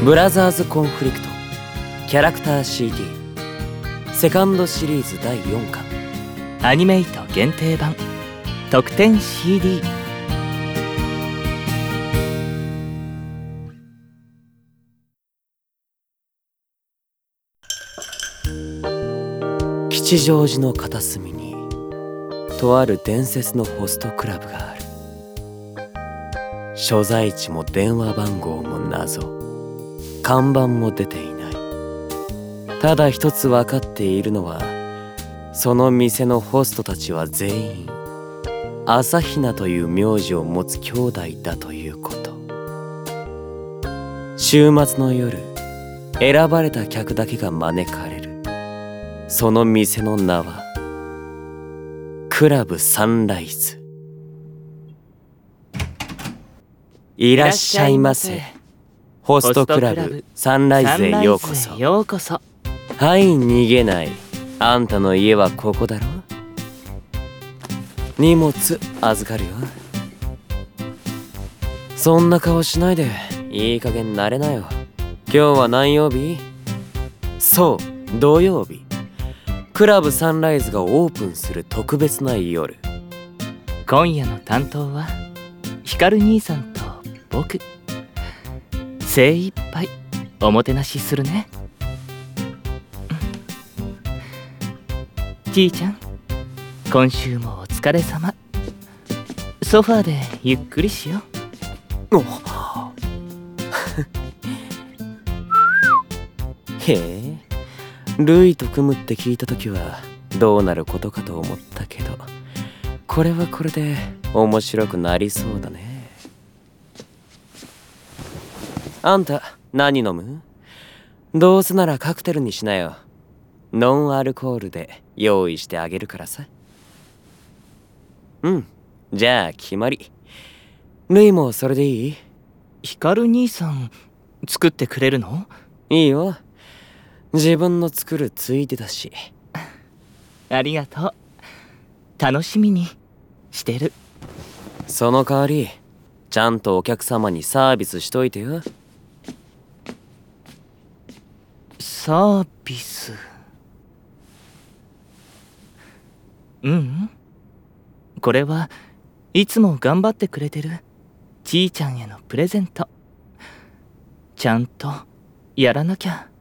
ブラザーズコンフリクトキャラクター CD セカンドシリーズ第4巻アニメイト限定版特典 CD。 吉祥寺の片隅にとある伝説のホストクラブがある。所在地も電話番号も謎、看板も出ていない。ただ一つ分かっているのは、その店のホストたちは全員朝比奈という名字を持つ兄弟だということ。週末の夜、選ばれた客だけが招かれる。その店の名はクラブサンライズ。いらっしゃいませ。ホストクラブサンライズへようこそ。はい、逃げない。あんたの家はここだろ。荷物預かるよ。そんな顔しないでいい加減慣れなよ。今日は何曜日？そう、土曜日。クラブサンライズがオープンする特別な夜。 今夜の担当はヒカル兄さんと僕。精一杯おもてなしするね。じいちゃん、今週もお疲れ様。ソファーでゆっくりしよう。 へえ、ルイと組むって聞いた時はどうなることかと思ったけど、これはこれで面白くなりそうだね。あんた何飲む？どうせならカクテルにしなよ。ノンアルコールで用意してあげるからさ。じゃあ決まり。ルイもそれでいい？ ヒカル兄さん作ってくれるの？ いいよ、自分の作るついでだし。 ありがとう。楽しみにしてる。 その代わりちゃんとお客様にサービスしといてよ。 サービス？これはいつも頑張ってくれてるちーちゃんへのプレゼント。ちゃんとやらなきゃ。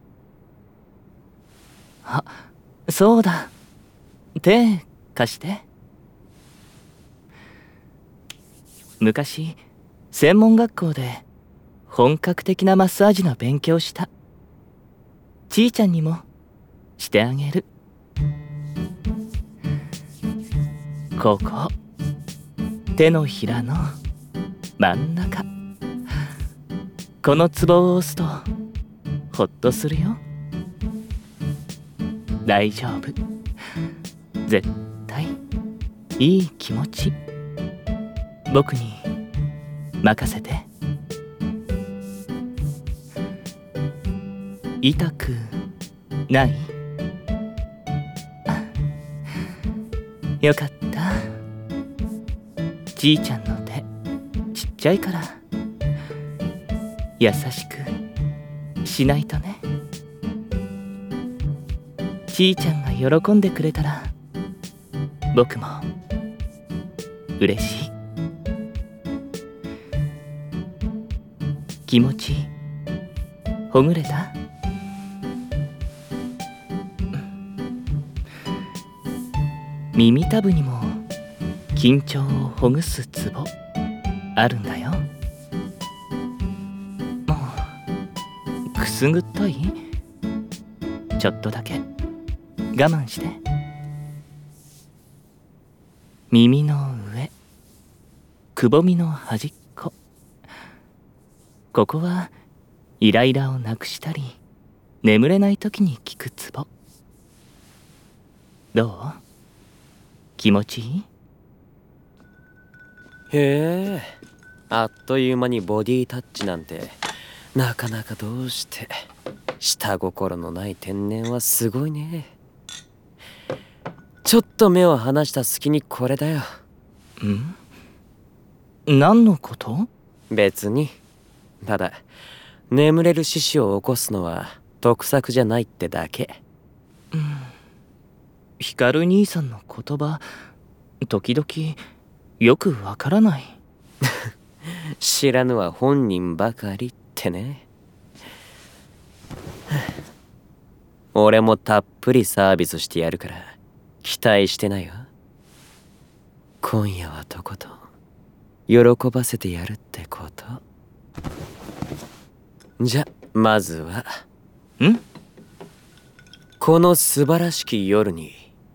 あ、そうだ、手貸して。昔専門学校で本格的なマッサージの勉強した。ちーちゃんにもしてあげる。ここ、手のひらの真ん中。このツボを押すとホッとするよ。大丈夫、絶対いい気持ち。僕に任せて。痛くない？よかった。じいちゃんの手ちっちゃいから優しくしないとね。じいちゃんが喜んでくれたら僕も嬉しい。気持ちほぐれた？耳たぶにも緊張をほぐすツボあるんだよ。もうくすぐったい？ちょっとだけ我慢して。耳の上、くぼみの端っこ。ここはイライラをなくしたり眠れない時に効くツボ。どう？気持ちいい？ へえ、あっという間にボディタッチなんて。なかなかどうして。下心のない天然はすごいね。ちょっと目を離した隙にこれだよ。 何のこと？ 別に。ただ眠れる獅子を起こすのは得策じゃないってだけ。 ヒカル兄さんの言葉、時々よくわからない。 知らぬは本人ばかりってね。俺もたっぷりサービスしてやるから期待してないよ。今夜はとことん喜ばせてやるってこと。じゃまずはこの素晴らしき夜に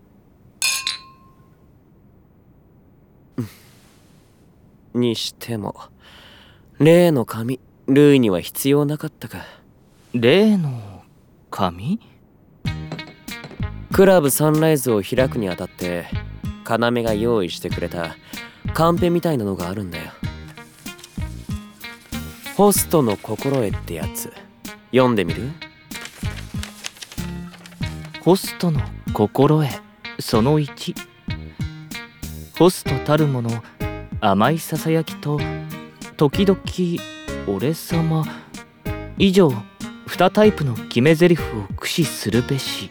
にしても例の紙ルイには必要なかったか。 例の紙？ クラブサンライズを開くにあたって要が用意してくれたカンペみたいなのがあるんだよ。ホストの心得ってやつ読んでみる？ ホストの心得その1。ホストたるもの甘いささやきと時々俺様以上2タイプの決め台詞を駆使するべし。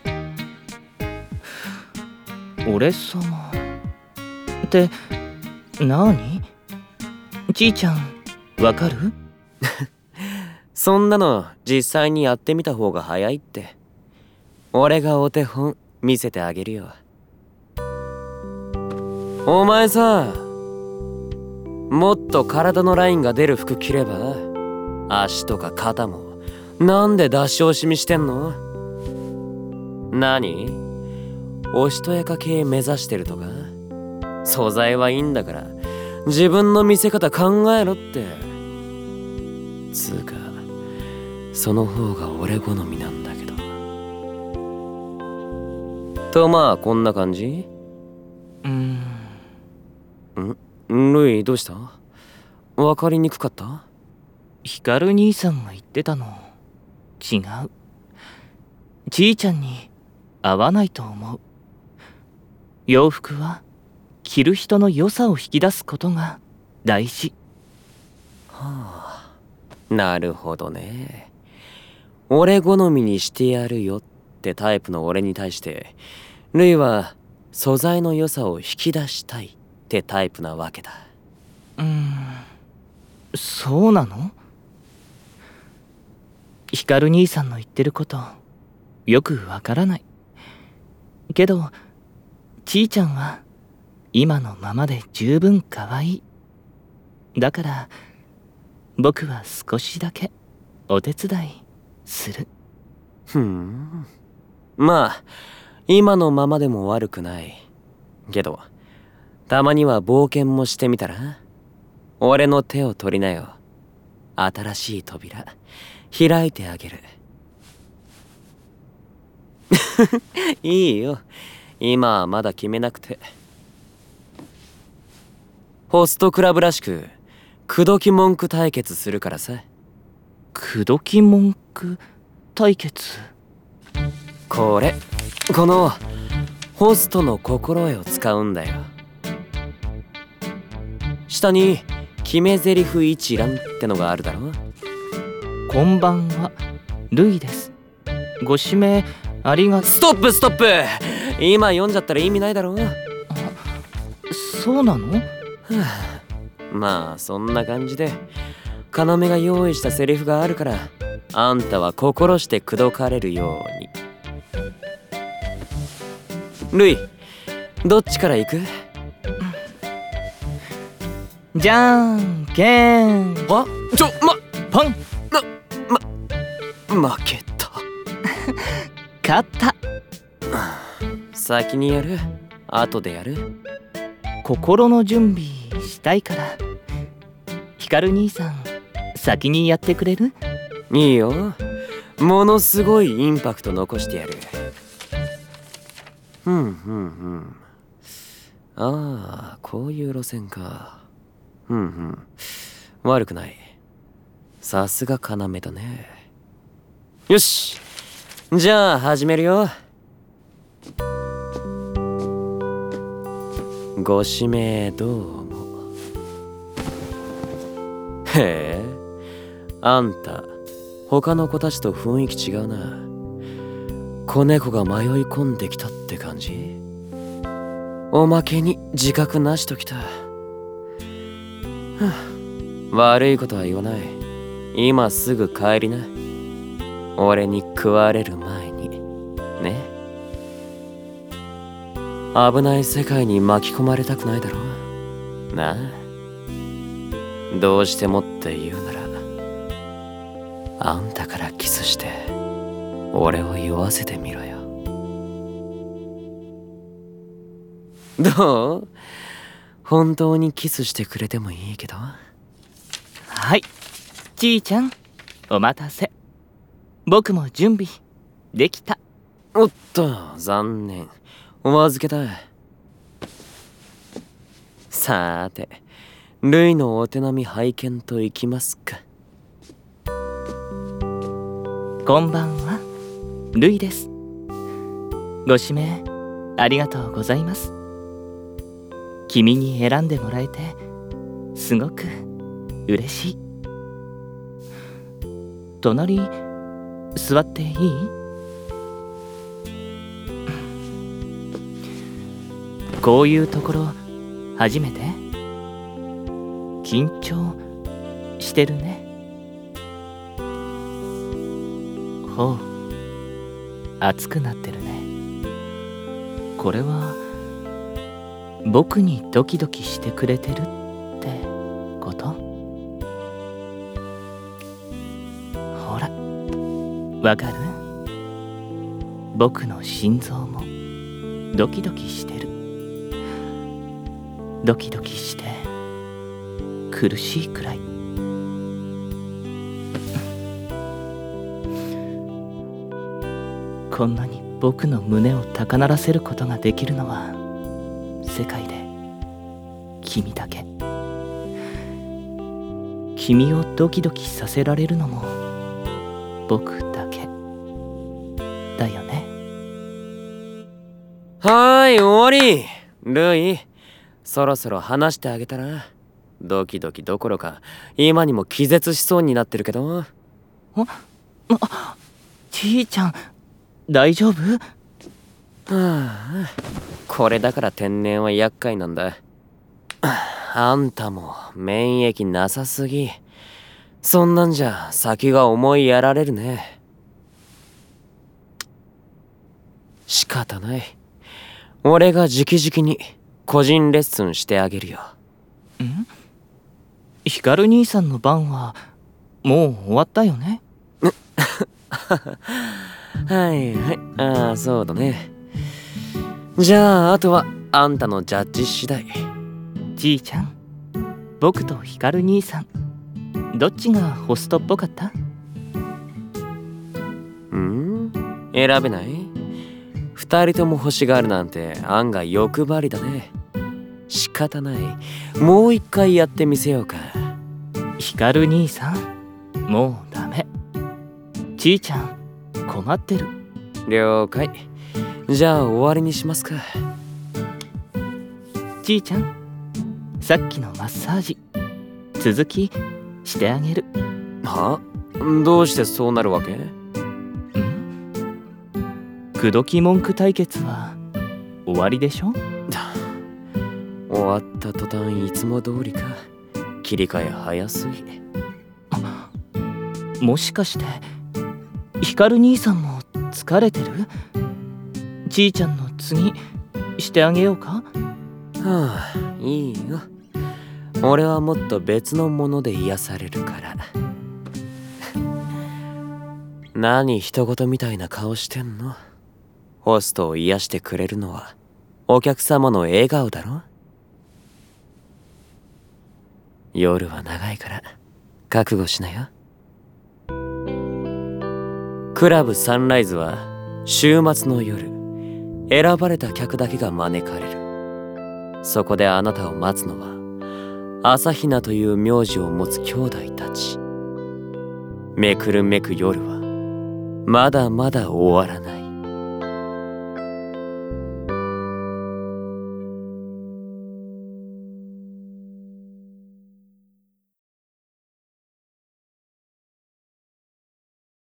俺様って何？ちいちゃんわかる？ そんなの実際にやってみた方が早いって。俺がお手本見せてあげるよ。お前さ、もっと体のラインが出る服着れば。足とか肩もなんで出し惜しみしてんの？何？おしとやか系目指してるとか？素材はいいんだから自分の見せ方考えろって。つうかその方が俺好みなんだけど。とまあこんな感じ？ルイどうした？分かりにくかった？ ヒカル兄さんが言ってたの違う。ちいちゃんに合わないと思う。洋服は着る人の良さを引き出すことが大事。 はあ、なるほどね。俺好みにしてやるよってタイプの俺に対してルイは素材の良さを引き出したいってタイプなわけだ。 そうなの？ヒカル兄さんの言ってることよくわからないけど、ちいちゃんは今のままで十分可愛い。だから僕は少しだけお手伝いする。 まあ今のままでも悪くないけど、たまには冒険もしてみたら？俺の手を取りなよ。新しい扉開いてあげる。いいよ、今はまだ決めなくて。ホストクラブらしく口説き文句対決するからさ。 口説き文句対決？ このホストの心得を使うんだよ。下に決め台詞一覧ってのがあるだろ。 こんばんは、ルイです。ご指名ありがとう。 ストップ今読んじゃったら意味ないだろ。 そうなの？ まあそんな感じで要が用意したセリフがあるから、あんたは心して口説かれるように。ルイどっちから行く？ じゃんけんあパン。 負けた。 勝った。 先にやる？後でやる？ 心の準備したいから。ヒカル兄さん先にやってくれる？ いいよ、ものすごいインパクト残してやる。ああ、こういう路線か。悪くない。さすが要だね。よし、じゃあ始めるよ。ご指名どうも。へえ、あんた他の子たちと雰囲気違うな。子猫が迷い込んできたって感じ。おまけに自覚なしときた。悪いことは言わない。今すぐ帰りな。俺に食われる前にね。危ない世界に巻き込まれたくないだろうなあ。どうしてもって言うなら、あんたからキスして俺を酔わせてみろよ。どう？本当にキスしてくれてもいいけど。 はい、ちーちゃん、お待たせ。僕も準備できた。 おっと、残念。お預けだ。さーて、ルイのお手並み拝見といきますか。 こんばんは、ルイです。ご指名ありがとうございます。君に選んでもらえてすごく嬉しい。隣座っていい？こういうところ初めて？緊張してるね。ほう、熱くなってるね。これは僕にドキドキしてくれてるってこと？ほら、わかる？僕の心臓もドキドキしてる。ドキドキして苦しいくらい。こんなに僕の胸を高鳴らせることができるのは世界で君だけ。君をドキドキさせられるのも僕だけだよね。 はーい、終わり。ルイ、そろそろ話してあげたら。ドキドキどころか今にも気絶しそうになってるけど。 ちーちゃん、大丈夫？ はあ、これだから天然は厄介なんだ。あんたも免疫なさすぎ。そんなんじゃ先が思いやられるね。仕方ない。俺が直々に個人レッスンしてあげるよ。 ん？ヒカル兄さんの番はもう終わったよね？ はいはい、ああそうだね。じゃああとはあんたのジャッジ次第。 ちーちゃん、僕とヒカル兄さん、どっちがホストっぽかった？ 選べない？二人とも欲しがるなんて案外欲張りだね。仕方ない。もう一回やってみせようか。 ヒカル兄さん、もうダメ。ちーちゃん困ってる。 了解。じゃあ終わりにしますか。 ちーちゃん、さっきのマッサージ続きしてあげる。 は？どうしてそうなるわけ？ 口説き文句対決は終わりでしょ？ 終わった途端いつも通りか。切り替え早すぎ。 もしかしてヒカル兄さんも疲れてる？ちーちゃんの次してあげようか？ はあ、いいよ。俺はもっと別のもので癒されるから。何人事みたいな顔してんの？ホストを癒してくれるのはお客様の笑顔だろ？夜は長いから覚悟しなよ。クラブサンライズは週末の夜、選ばれた客だけが招かれる。そこであなたを待つのは朝比奈という名字を持つ兄弟たち。めくるめく夜はまだまだ終わらない。